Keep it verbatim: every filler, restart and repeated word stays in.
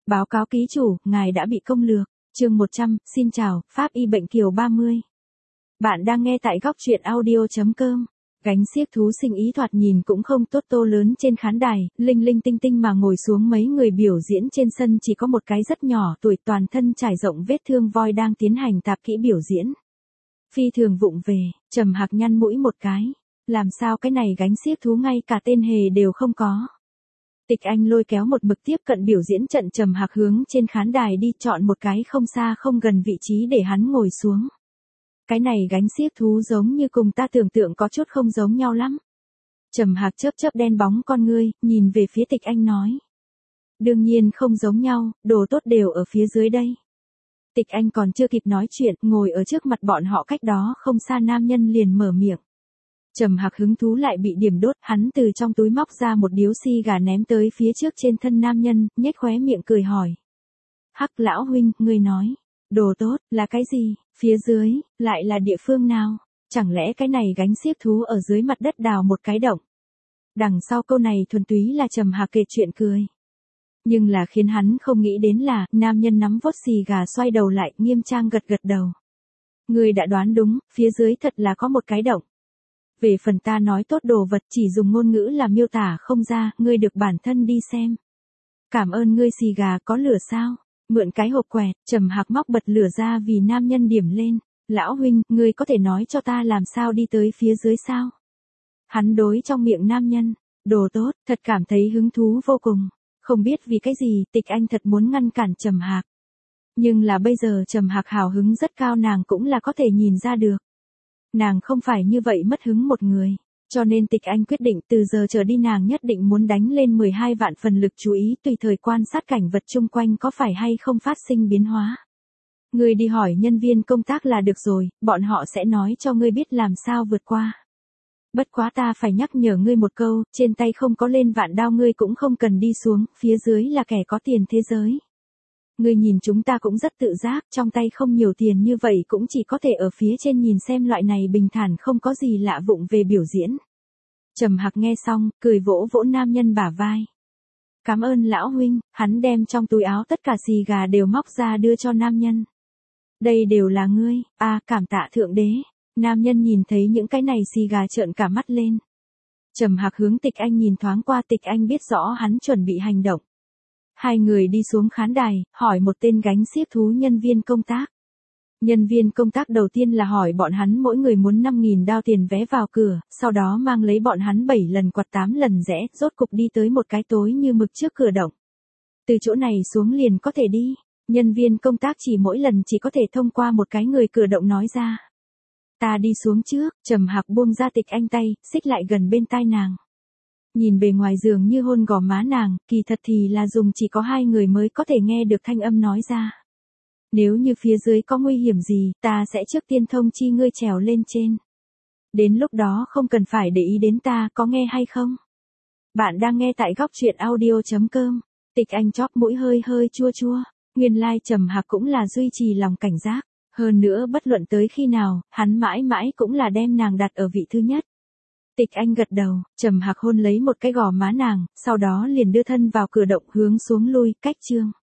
Báo cáo ký chủ, ngài đã bị công lược. Chương một trăm, xin chào, Pháp y bệnh kiều ba mươi. Bạn đang nghe tại góc truyện audio chấm com. Gánh xiếc thú sinh ý thoạt nhìn cũng không tốt tô lớn trên khán đài, linh linh tinh tinh mà ngồi xuống mấy người biểu diễn trên sân chỉ có một cái rất nhỏ tuổi toàn thân trải rộng vết thương voi đang tiến hành tạp kỹ biểu diễn. Phi thường vụng về, Trầm Hạc nhăn mũi một cái. Làm sao cái này gánh xiếc thú ngay cả tên hề đều không có. Tịch Anh lôi kéo một mực tiếp cận biểu diễn trận Trầm Hạc hướng trên khán đài đi chọn một cái không xa không gần vị trí để hắn ngồi xuống. Cái này gánh xiếc thú giống như cùng ta tưởng tượng có chút không giống nhau lắm. Trầm Hạc chớp chớp đen bóng con ngươi, nhìn về phía Tịch Anh nói. Đương nhiên không giống nhau, đồ tốt đều ở phía dưới đây. Tịch Anh còn chưa kịp nói chuyện, ngồi ở trước mặt bọn họ cách đó không xa nam nhân liền mở miệng. Trầm Hạc hứng thú lại bị điểm đốt, hắn từ trong túi móc ra một điếu xì gà ném tới phía trước trên thân nam nhân, nhếch khóe miệng cười hỏi. Hắc lão huynh, ngươi nói, đồ tốt, là cái gì, phía dưới, lại là địa phương nào, chẳng lẽ cái này gánh xiếc thú ở dưới mặt đất đào một cái động. Đằng sau câu này thuần túy là Trầm Hạc kể chuyện cười. Nhưng là khiến hắn không nghĩ đến là, nam nhân nắm vốt xì gà xoay đầu lại, nghiêm trang gật gật đầu. Ngươi đã đoán đúng, phía dưới thật là có một cái động. Về phần ta nói tốt đồ vật chỉ dùng ngôn ngữ là miêu tả không ra, ngươi được bản thân đi xem. Cảm ơn ngươi xì gà có lửa sao? Mượn cái hộp quẹt, Trầm Hạc móc bật lửa ra vì nam nhân điểm lên. Lão huynh, ngươi có thể nói cho ta làm sao đi tới phía dưới sao? Hắn đối trong miệng nam nhân, đồ tốt, thật cảm thấy hứng thú vô cùng. Không biết vì cái gì, Tịch Anh thật muốn ngăn cản Trầm Hạc. Nhưng là bây giờ Trầm Hạc hào hứng rất cao nàng cũng là có thể nhìn ra được. Nàng không phải như vậy mất hứng một người, cho nên Tịch Anh quyết định từ giờ trở đi nàng nhất định muốn đánh lên mười hai vạn phần lực chú ý tùy thời quan sát cảnh vật chung quanh có phải hay không phát sinh biến hóa. Ngươi đi hỏi nhân viên công tác là được rồi, bọn họ sẽ nói cho ngươi biết làm sao vượt qua. Bất quá ta phải nhắc nhở ngươi một câu, trên tay không có lên vạn đao ngươi cũng không cần đi xuống, phía dưới là kẻ có tiền thế giới. Ngươi nhìn chúng ta cũng rất tự giác, trong tay không nhiều tiền như vậy cũng chỉ có thể ở phía trên nhìn xem loại này bình thản không có gì lạ vụng về biểu diễn. Trầm Hạc nghe xong, cười vỗ vỗ nam nhân bả vai. Cảm ơn lão huynh, hắn đem trong túi áo tất cả xì gà đều móc ra đưa cho nam nhân. Đây đều là ngươi, à cảm tạ thượng đế. Nam nhân nhìn thấy những cái này xì gà trợn cả mắt lên. Trầm Hạc hướng Tịch Anh nhìn thoáng qua, Tịch Anh biết rõ hắn chuẩn bị hành động. Hai người đi xuống khán đài, hỏi một tên gánh xiếc thú nhân viên công tác. Nhân viên công tác đầu tiên là hỏi bọn hắn mỗi người muốn năm nghìn đao tiền vé vào cửa, sau đó mang lấy bọn hắn bảy lần quạt tám lần rẽ, rốt cục đi tới một cái tối như mực trước cửa động. Từ chỗ này xuống liền có thể đi, nhân viên công tác chỉ mỗi lần chỉ có thể thông qua một cái người cửa động nói ra. Ta đi xuống trước, Trầm Hạc buông ra Tịch Anh tay, xích lại gần bên tai nàng. Nhìn bề ngoài giường như hôn gò má nàng, kỳ thật thì là dùng chỉ có hai người mới có thể nghe được thanh âm nói ra. Nếu như phía dưới có nguy hiểm gì, ta sẽ trước tiên thông chi ngươi trèo lên trên. Đến lúc đó không cần phải để ý đến ta, có nghe hay không? Bạn đang nghe tại góc truyện audio chấm com. Tịch Anh chóp mũi hơi hơi chua chua. Nguyên lai Trầm Hạc cũng là duy trì lòng cảnh giác. Hơn nữa bất luận tới khi nào, hắn mãi mãi cũng là đem nàng đặt ở vị thứ nhất. Tịch Anh gật đầu, Trầm Hạc hôn lấy một cái gò má nàng, sau đó liền đưa thân vào cửa động hướng xuống lui, cách chương.